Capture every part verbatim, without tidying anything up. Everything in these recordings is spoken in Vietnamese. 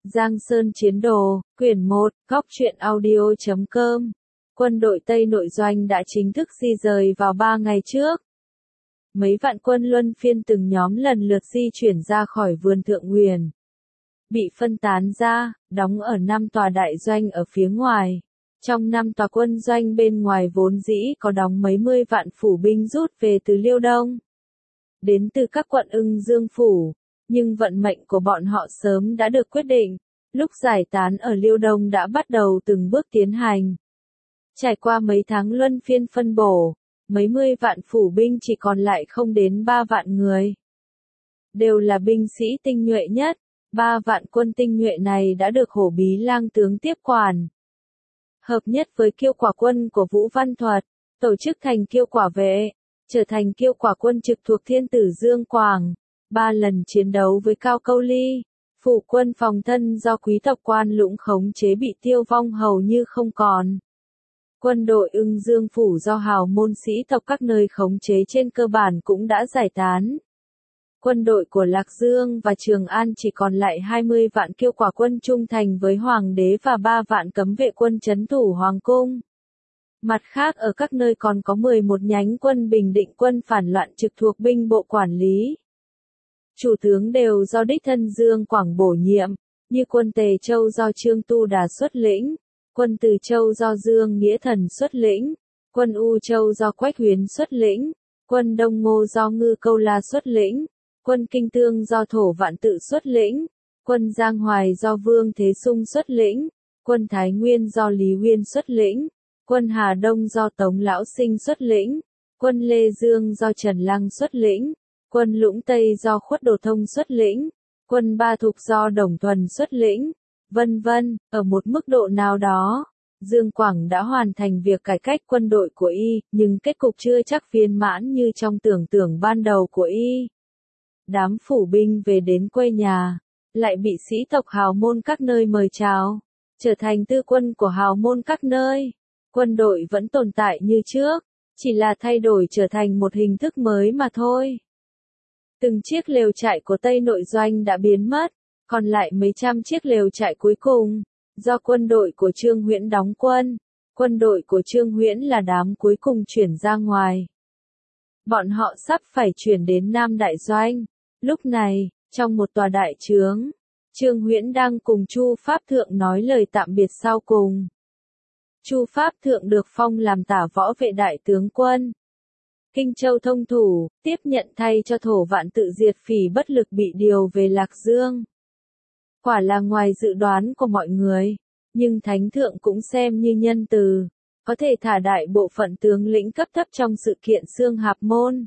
Giang Sơn Chiến Đồ, quyển một, góc truyện audio chấm com. Quân đội Tây Nội Doanh đã chính thức di rời vào ba ngày trước. Mấy vạn quân luân phiên từng nhóm lần lượt di chuyển ra khỏi vườn Thượng Nguyền. Bị phân tán ra, đóng ở năm tòa đại doanh ở phía ngoài. Trong năm tòa quân doanh bên ngoài vốn dĩ có đóng mấy mươi vạn phủ binh rút về từ Liêu Đông. Đến từ các quận Ưng Dương Phủ. Nhưng vận mệnh của bọn họ sớm đã được quyết định, lúc giải tán ở Liêu Đông đã bắt đầu từng bước tiến hành. Trải qua mấy tháng luân phiên phân bổ, mấy mươi vạn phủ binh chỉ còn lại không đến ba vạn người. Đều là binh sĩ tinh nhuệ nhất, ba vạn quân tinh nhuệ này đã được Hổ Bí Lang tướng tiếp quản. Hợp nhất với Kiêu Quả quân của Vũ Văn Thuật, tổ chức thành Kiêu Quả vệ, trở thành Kiêu Quả quân trực thuộc Thiên Tử Dương Quảng. Ba lần chiến đấu với Cao Câu Ly, phụ quân phòng thân do quý tộc Quan Lũng khống chế bị tiêu vong hầu như không còn. Quân đội Ưng Dương Phủ do hào môn sĩ tộc các nơi khống chế trên cơ bản cũng đã giải tán. Quân đội của Lạc Dương và Trường An chỉ còn lại hai mươi vạn Kiêu Quả quân trung thành với Hoàng đế và ba vạn cấm vệ quân trấn thủ Hoàng cung. Mặt khác ở các nơi còn có mười một nhánh quân Bình Định quân phản loạn trực thuộc binh bộ quản lý. Chủ tướng đều do đích thân Dương Quảng bổ nhiệm, như quân Tề Châu do Trương Tu Đà xuất lĩnh, quân Từ Châu do Dương Nghĩa Thần xuất lĩnh, quân U Châu do Quách Huyến xuất lĩnh, quân Đông Ngô do Ngư Câu La xuất lĩnh, quân Kinh Tương do Thổ Vạn Tự xuất lĩnh, quân Giang Hoài do Vương Thế Sung xuất lĩnh, quân Thái Nguyên do Lý Huyên xuất lĩnh, quân Hà Đông do Tống Lão Sinh xuất lĩnh, quân Lê Dương do Trần Lăng xuất lĩnh, quân Lũng Tây do Khuất Đồ Thông xuất lĩnh, quân Ba Thục do Đồng Thuần xuất lĩnh, vân vân. Ở một mức độ nào đó, Dương Quảng đã hoàn thành việc cải cách quân đội của y, nhưng kết cục chưa chắc viên mãn như trong tưởng tượng ban đầu của y. Đám phủ binh về đến quê nhà, lại bị sĩ tộc hào môn các nơi mời chào, trở thành tư quân của hào môn các nơi. Quân đội vẫn tồn tại như trước, chỉ là thay đổi trở thành một hình thức mới mà thôi. Từng chiếc lều trại của Tây Nội Doanh đã biến mất, còn lại mấy trăm chiếc lều trại cuối cùng, do quân đội của Trương Huyễn đóng quân. Quân đội của Trương Huyễn là đám cuối cùng chuyển ra ngoài. Bọn họ sắp phải chuyển đến Nam Đại Doanh. Lúc này, trong một tòa đại trướng, Trương Huyễn đang cùng Chu Pháp Thượng nói lời tạm biệt sau cùng. Chu Pháp Thượng được phong làm tả võ vệ đại tướng quân Kinh Châu thông thủ, tiếp nhận thay cho Thổ Vạn Tự diệt phỉ bất lực bị điều về Lạc Dương. Quả là ngoài dự đoán của mọi người, nhưng Thánh Thượng cũng xem như nhân từ, có thể thả đại bộ phận tướng lĩnh cấp thấp trong sự kiện Xương Hạp Môn.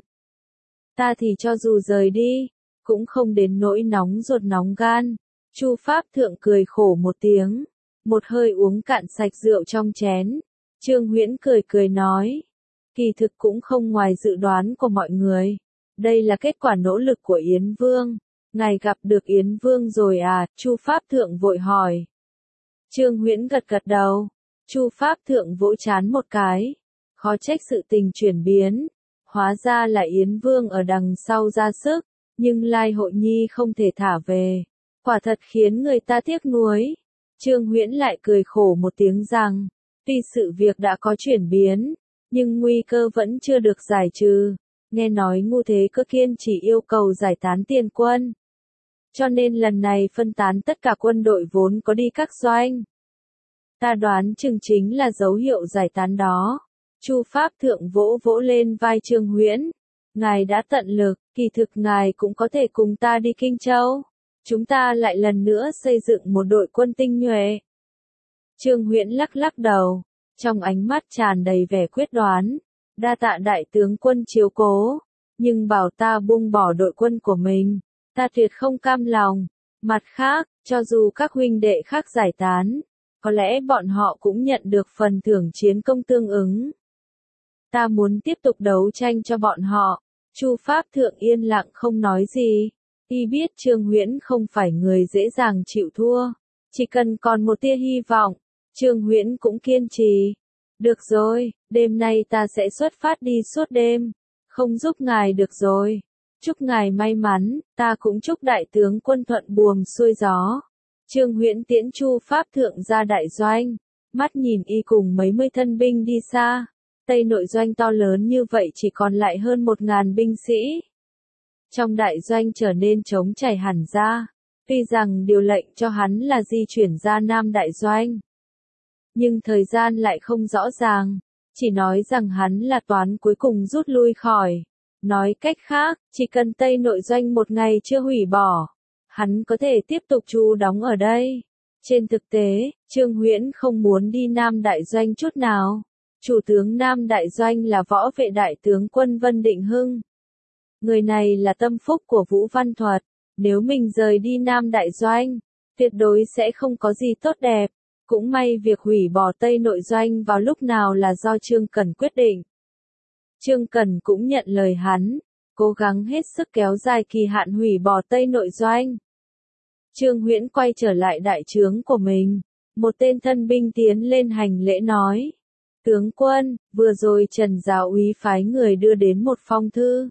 Ta thì cho dù rời đi, cũng không đến nỗi nóng ruột nóng gan. Chu Pháp Thượng cười khổ một tiếng, một hơi uống cạn sạch rượu trong chén. Trương Huyễn cười cười nói. Kỳ thực cũng không ngoài dự đoán của mọi người. Đây là kết quả nỗ lực của Yến Vương. Ngài gặp được Yến Vương rồi à? Chu Pháp Thượng vội hỏi. Trương Huyễn gật gật đầu. Chu Pháp Thượng vỗ trán một cái. Khó trách sự tình chuyển biến. Hóa ra là Yến Vương ở đằng sau ra sức, nhưng Lai Hội Nhi không thể thả về. Quả thật khiến người ta tiếc nuối. Trương Huyễn lại cười khổ một tiếng rằng, tuy sự việc đã có chuyển biến, nhưng nguy cơ vẫn chưa được giải trừ. Nghe nói Ngu Thế Cơ kiên chỉ yêu cầu giải tán tiền quân. Cho nên lần này phân tán tất cả quân đội vốn có đi các doanh. Ta đoán chừng chính là dấu hiệu giải tán đó. Chu Pháp Thượng vỗ vỗ lên vai Trương Huyễn. Ngài đã tận lực, kỳ thực ngài cũng có thể cùng ta đi Kinh Châu. Chúng ta lại lần nữa xây dựng một đội quân tinh nhuệ. Trương Huyễn lắc lắc đầu. Trong ánh mắt tràn đầy vẻ quyết đoán, đa tạ đại tướng quân chiếu cố, nhưng bảo ta buông bỏ đội quân của mình, ta tuyệt không cam lòng. Mặt khác, cho dù các huynh đệ khác giải tán, có lẽ bọn họ cũng nhận được phần thưởng chiến công tương ứng. Ta muốn tiếp tục đấu tranh cho bọn họ. Chu Pháp Thượng yên lặng không nói gì. Y biết Trương Huyễn không phải người dễ dàng chịu thua, chỉ cần còn một tia hy vọng. Trương Huyễn cũng kiên trì. Được rồi, đêm nay ta sẽ xuất phát đi suốt đêm. Không giúp ngài được rồi. Chúc ngài may mắn, ta cũng chúc đại tướng quân thuận buồm xuôi gió. Trương Huyễn tiễn Chu Pháp Thượng ra đại doanh, mắt nhìn y cùng mấy mươi thân binh đi xa, Tây Nội doanh to lớn như vậy chỉ còn lại hơn một ngàn binh sĩ. Trong đại doanh trở nên trống chảy hẳn ra, tuy rằng điều lệnh cho hắn là di chuyển ra Nam đại doanh. Nhưng thời gian lại không rõ ràng, chỉ nói rằng hắn là toán cuối cùng rút lui khỏi. Nói cách khác, chỉ cần Tây Nội doanh một ngày chưa hủy bỏ, hắn có thể tiếp tục trú đóng ở đây. Trên thực tế, Trương Huyễn không muốn đi Nam đại doanh chút nào. Chủ tướng Nam đại doanh là võ vệ đại tướng quân Vân Định Hưng. Người này là tâm phúc của Vũ Văn Thuật, nếu mình rời đi Nam đại doanh, tuyệt đối sẽ không có gì tốt đẹp. Cũng may việc hủy bỏ Tây Nội doanh vào lúc nào là do Trương Cẩn quyết định. Trương Cẩn cũng nhận lời hắn, cố gắng hết sức kéo dài kỳ hạn hủy bỏ Tây Nội doanh. Trương Huyễn quay trở lại đại trướng của mình, một tên thân binh tiến lên hành lễ nói: "Tướng quân, vừa rồi Trần giáo úy phái người đưa đến một phong thư."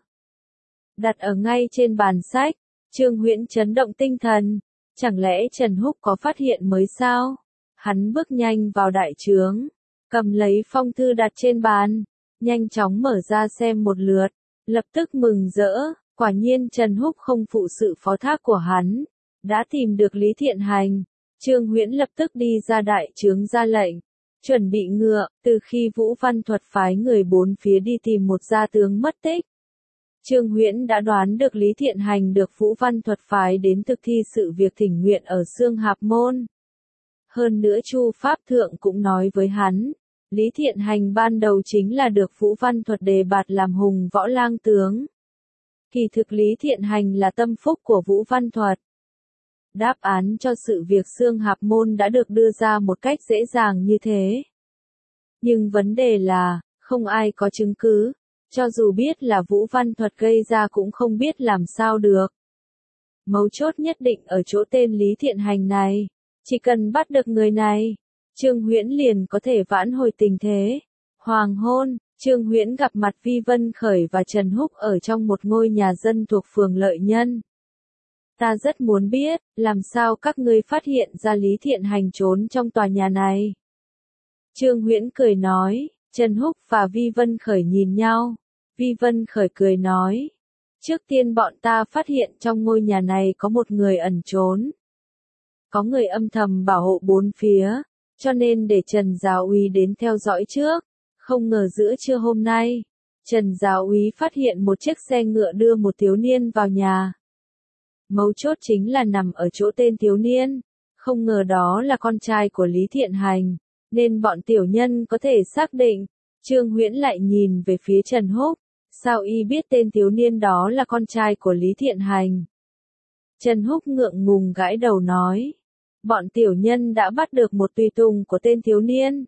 Đặt ở ngay trên bàn sách, Trương Huyễn chấn động tinh thần, chẳng lẽ Trần Húc có phát hiện mới sao? Hắn bước nhanh vào đại trướng, cầm lấy phong thư đặt trên bàn, nhanh chóng mở ra xem một lượt, lập tức mừng rỡ, quả nhiên Trần Húc không phụ sự phó thác của hắn, đã tìm được Lý Thiện Hành. Trương Huyễn lập tức đi ra đại trướng ra lệnh, chuẩn bị ngựa, từ khi Vũ Văn Thuật phái người bốn phía đi tìm một gia tướng mất tích. Trương Huyễn đã đoán được Lý Thiện Hành được Vũ Văn Thuật phái đến thực thi sự việc thỉnh nguyện ở Xương Hạp Môn. Hơn nữa Chu Pháp Thượng cũng nói với hắn, Lý Thiện Hành ban đầu chính là được Vũ Văn Thuật đề bạt làm hùng võ lang tướng. Kỳ thực Lý Thiện Hành là tâm phúc của Vũ Văn Thuật. Đáp án cho sự việc Xương Hạp Môn đã được đưa ra một cách dễ dàng như thế. Nhưng vấn đề là, không ai có chứng cứ, cho dù biết là Vũ Văn Thuật gây ra cũng không biết làm sao được. Mấu chốt nhất định ở chỗ tên Lý Thiện Hành này. Chỉ cần bắt được người này, Trương Huyễn liền có thể vãn hồi tình thế. Hoàng hôn, Trương Huyễn gặp mặt Vi Vân Khởi và Trần Húc ở trong một ngôi nhà dân thuộc phường Lợi Nhân. Ta rất muốn biết, làm sao các ngươi phát hiện ra Lý Thiện Hành trốn trong tòa nhà này. Trương Huyễn cười nói, Trần Húc và Vi Vân Khởi nhìn nhau. Vi Vân Khởi cười nói, trước tiên bọn ta phát hiện trong ngôi nhà này có một người ẩn trốn. Có người âm thầm bảo hộ bốn phía, cho nên để Trần giáo úy đến theo dõi trước. Không ngờ giữa trưa hôm nay, Trần giáo úy phát hiện một chiếc xe ngựa đưa một thiếu niên vào nhà. Mấu chốt chính là nằm ở chỗ tên thiếu niên, không ngờ đó là con trai của Lý Thiện Hành, nên bọn tiểu nhân có thể xác định. Trương Huyễn lại nhìn về phía Trần Húc, sao y biết tên thiếu niên đó là con trai của Lý Thiện Hành? Trần Húc ngượng ngùng gãi đầu nói, bọn tiểu nhân đã bắt được một tùy tùng của tên thiếu niên.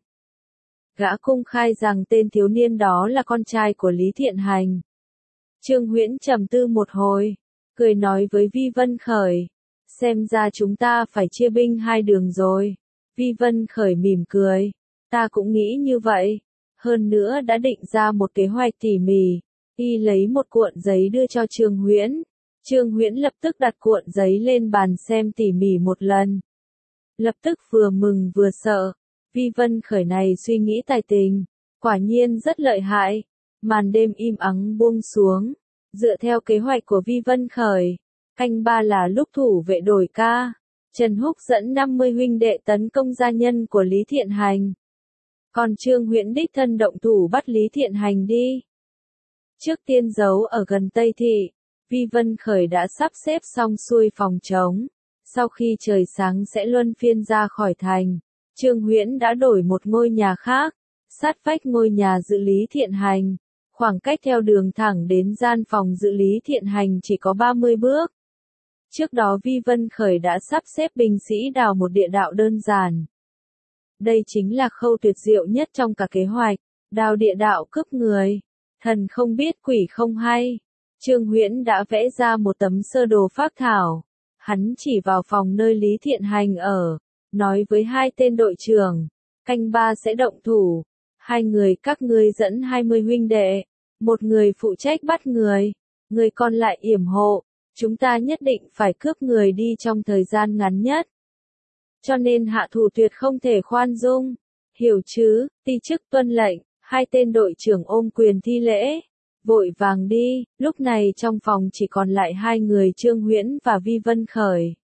Gã công khai rằng tên thiếu niên đó là con trai của Lý Thiện Hành. Trương Huyễn trầm tư một hồi, cười nói với Vi Vân Khởi, xem ra chúng ta phải chia binh hai đường rồi. Vi Vân Khởi mỉm cười, ta cũng nghĩ như vậy, hơn nữa đã định ra một kế hoạch tỉ mỉ. Y lấy một cuộn giấy đưa cho Trương Huyễn. Trương Huyễn lập tức đặt cuộn giấy lên bàn xem tỉ mỉ một lần. Lập tức vừa mừng vừa sợ, Vi Vân Khởi này suy nghĩ tài tình, quả nhiên rất lợi hại. Màn đêm im ắng buông xuống, dựa theo kế hoạch của Vi Vân Khởi, canh ba là lúc thủ vệ đổi ca. Trần Húc dẫn năm mươi huynh đệ tấn công gia nhân của Lý Thiện Hành. Còn Trương Huyễn đích thân động thủ bắt Lý Thiện Hành đi. Trước tiên giấu ở gần Tây Thị, Vi Vân Khởi đã sắp xếp xong xuôi phòng trống. Sau khi trời sáng sẽ luân phiên ra khỏi thành, Trương Huyễn đã đổi một ngôi nhà khác, sát vách ngôi nhà dự Lý Thiện Hành. Khoảng cách theo đường thẳng đến gian phòng dự Lý Thiện Hành chỉ có ba mươi bước. Trước đó Vi Vân Khởi đã sắp xếp binh sĩ đào một địa đạo đơn giản. Đây chính là khâu tuyệt diệu nhất trong cả kế hoạch, đào địa đạo cướp người. Thần không biết quỷ không hay. Trương Huyễn đã vẽ ra một tấm sơ đồ phác thảo. Hắn chỉ vào phòng nơi Lý Thiện Hành ở, nói với hai tên đội trưởng, canh ba sẽ động thủ. Hai người các ngươi dẫn hai mươi huynh đệ, một người phụ trách bắt người, người còn lại yểm hộ. Chúng ta nhất định phải cướp người đi trong thời gian ngắn nhất. cho nên hạ thủ tuyệt không thể khoan dung. Hiểu chứ, ti chức tuân lệnh, hai tên đội trưởng ôm quyền thi lễ. Vội vàng đi, lúc này trong phòng chỉ còn lại hai người Trương Huyễn và Vi Vân Khởi.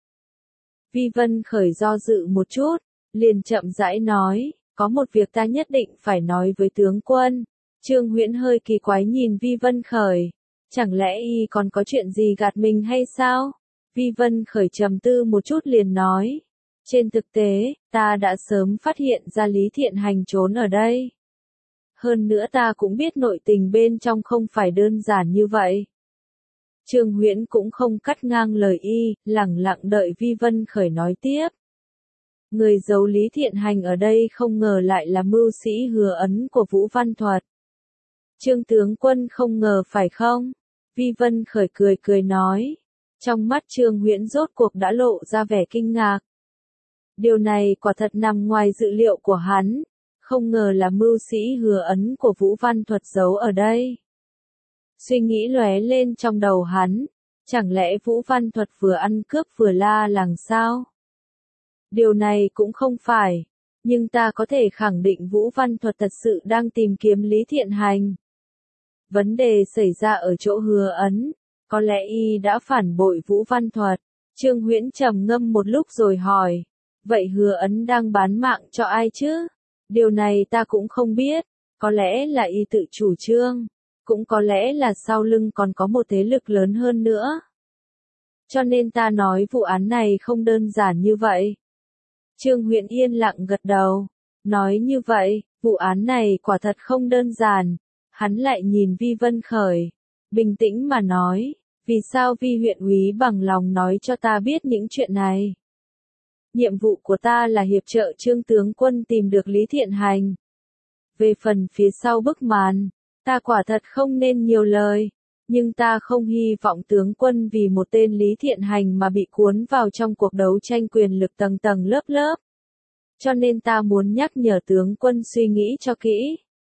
Vi Vân Khởi do dự một chút, liền chậm rãi nói, có một việc ta nhất định phải nói với tướng quân. Trương Huyễn hơi kỳ quái nhìn Vi Vân Khởi, chẳng lẽ y còn có chuyện gì gạt mình hay sao? Vi Vân Khởi trầm tư một chút liền nói, trên thực tế, ta đã sớm phát hiện ra Lý Thiện Hành trốn ở đây. Hơn nữa ta cũng biết nội tình bên trong không phải đơn giản như vậy. Trương Huyễn cũng không cắt ngang lời y, lẳng lặng đợi Vi Vân Khởi nói tiếp. Người giấu Lý Thiện Hành ở đây không ngờ lại là mưu sĩ Hứa Ấn của Vũ Văn Thuật. Trương tướng quân không ngờ phải không? Vi Vân Khởi cười cười nói. Trong mắt Trương Huyễn rốt cuộc đã lộ ra vẻ kinh ngạc. Điều này quả thật nằm ngoài dự liệu của hắn. Không ngờ là mưu sĩ Hứa Ấn của Vũ Văn Thuật giấu ở đây. Suy nghĩ lóe lên trong đầu hắn. Chẳng lẽ Vũ Văn Thuật vừa ăn cướp vừa la làng sao? Điều này cũng không phải. Nhưng ta có thể khẳng định Vũ Văn Thuật thật sự đang tìm kiếm Lý Thiện Hành. Vấn đề xảy ra ở chỗ Hứa Ấn. Có lẽ y đã phản bội Vũ Văn Thuật. Trương Huyễn trầm ngâm một lúc rồi hỏi. Vậy Hứa Ấn đang bán mạng cho ai chứ? Điều này ta cũng không biết. Có lẽ là y tự chủ trương. Cũng có lẽ là sau lưng còn có một thế lực lớn hơn nữa. Cho nên ta nói vụ án này không đơn giản như vậy. Trương Huyễn yên lặng gật đầu. Nói như vậy, vụ án này quả thật không đơn giản. Hắn lại nhìn Vi Vân Khởi. Bình tĩnh mà nói. Vì sao Vi huyện úy bằng lòng nói cho ta biết những chuyện này? Nhiệm vụ của ta là hiệp trợ Trương tướng quân tìm được Lý Thiện Hành. Về phần phía sau bức màn, ta quả thật không nên nhiều lời. Nhưng ta không hy vọng tướng quân vì một tên Lý Thiện Hành mà bị cuốn vào trong cuộc đấu tranh quyền lực tầng tầng lớp lớp. Cho nên ta muốn nhắc nhở tướng quân suy nghĩ cho kỹ.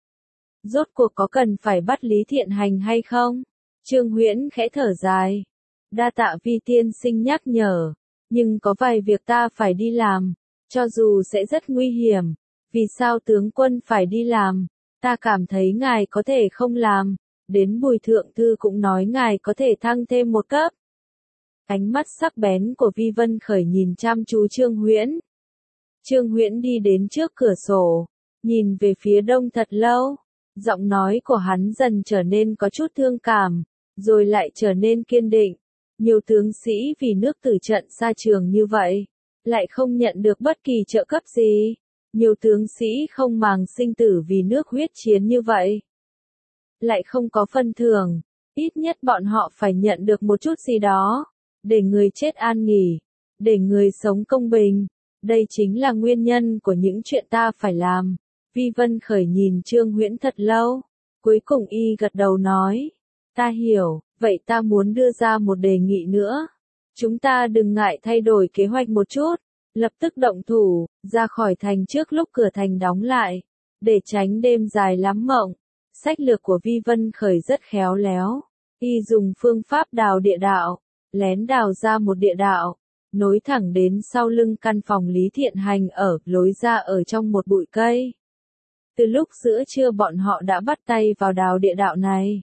Rốt cuộc có cần phải bắt Lý Thiện Hành hay không? Trương Huyễn khẽ thở dài. Đa tạ Vi tiên sinh nhắc nhở. Nhưng có vài việc ta phải đi làm. Cho dù sẽ rất nguy hiểm. Vì sao tướng quân phải đi làm? Ta cảm thấy ngài có thể không làm. Đến Bùi Thượng Thư cũng nói ngài có thể thăng thêm một cấp. Ánh mắt sắc bén của Vi Vân Khởi nhìn chăm chú Trương Huyễn. Trương Huyễn đi đến trước cửa sổ. Nhìn về phía đông thật lâu. Giọng nói của hắn dần trở nên có chút thương cảm. Rồi lại trở nên kiên định. Nhiều tướng sĩ vì nước tử trận xa trường như vậy. Lại không nhận được bất kỳ trợ cấp gì. Nhiều tướng sĩ không màng sinh tử vì nước huyết chiến như vậy. Lại không có phân thưởng. Ít nhất bọn họ phải nhận được một chút gì đó. Để người chết an nghỉ. Để người sống công bình. Đây chính là nguyên nhân của những chuyện ta phải làm. Vi Vân Khởi nhìn Trương Huyễn thật lâu. Cuối cùng y gật đầu nói. Ta hiểu, vậy ta muốn đưa ra một đề nghị nữa. Chúng ta đừng ngại thay đổi kế hoạch một chút. Lập tức động thủ, ra khỏi thành trước lúc cửa thành đóng lại. Để tránh đêm dài lắm mộng. Sách lược của Vi Vân Khởi rất khéo léo. Y dùng phương pháp đào địa đạo. Lén đào ra một địa đạo. Nối thẳng đến sau lưng căn phòng Lý Thiện Hành ở, lối ra ở trong một bụi cây. Từ lúc giữa trưa bọn họ đã bắt tay vào đào địa đạo này.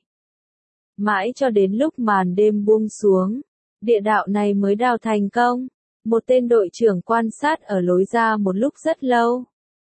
Mãi cho đến lúc màn đêm buông xuống, địa đạo này mới đào thành công. Một tên đội trưởng quan sát ở lối ra một lúc rất lâu.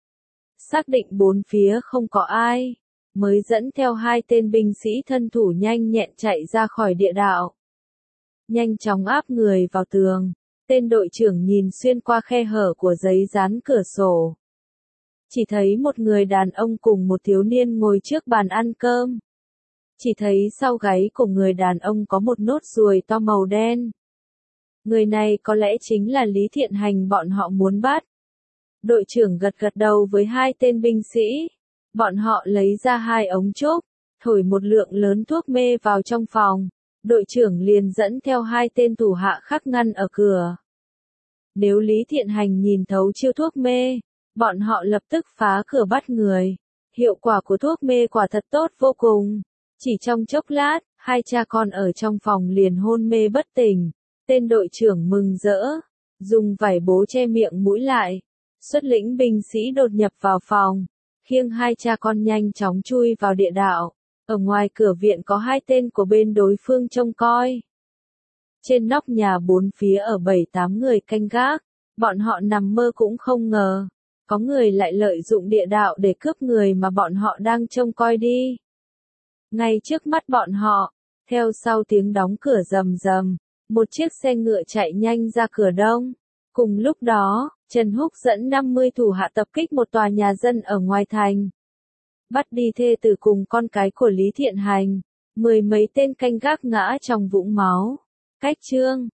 Xác định bốn phía không có ai, mới dẫn theo hai tên binh sĩ thân thủ nhanh nhẹn chạy ra khỏi địa đạo. Nhanh chóng áp người vào tường, tên đội trưởng nhìn xuyên qua khe hở của giấy dán cửa sổ. Chỉ thấy một người đàn ông cùng một thiếu niên ngồi trước bàn ăn cơm. Chỉ thấy sau gáy của người đàn ông có một nốt ruồi to màu đen. Người này có lẽ chính là Lý Thiện Hành bọn họ muốn bắt. Đội trưởng gật gật đầu với hai tên binh sĩ. Bọn họ lấy ra hai ống trúc, thổi một lượng lớn thuốc mê vào trong phòng. Đội trưởng liền dẫn theo hai tên thủ hạ khắc ngăn ở cửa. Nếu Lý Thiện Hành nhìn thấu chiêu thuốc mê, bọn họ lập tức phá cửa bắt người. Hiệu quả của thuốc mê quả thật tốt vô cùng. Chỉ trong chốc lát, hai cha con ở trong phòng liền hôn mê bất tỉnh. Tên đội trưởng mừng rỡ. dùng vải bố che miệng mũi lại. Xuất lĩnh binh sĩ đột nhập vào phòng, khiêng hai cha con nhanh chóng chui vào địa đạo. Ở ngoài cửa viện có hai tên của bên đối phương trông coi. Trên nóc nhà bốn phía ở bảy tám người canh gác, bọn họ nằm mơ cũng không ngờ, có người lại lợi dụng địa đạo để cướp người mà bọn họ đang trông coi đi. Ngay trước mắt bọn họ, theo sau tiếng đóng cửa rầm rầm, một chiếc xe ngựa chạy nhanh ra cửa đông. Cùng lúc đó, Trần Húc dẫn năm mươi thủ hạ tập kích một tòa nhà dân ở ngoài thành. Bắt đi thê tử cùng con cái của Lý Thiện Hành, mười mấy tên canh gác ngã trong vũng máu. Cách chương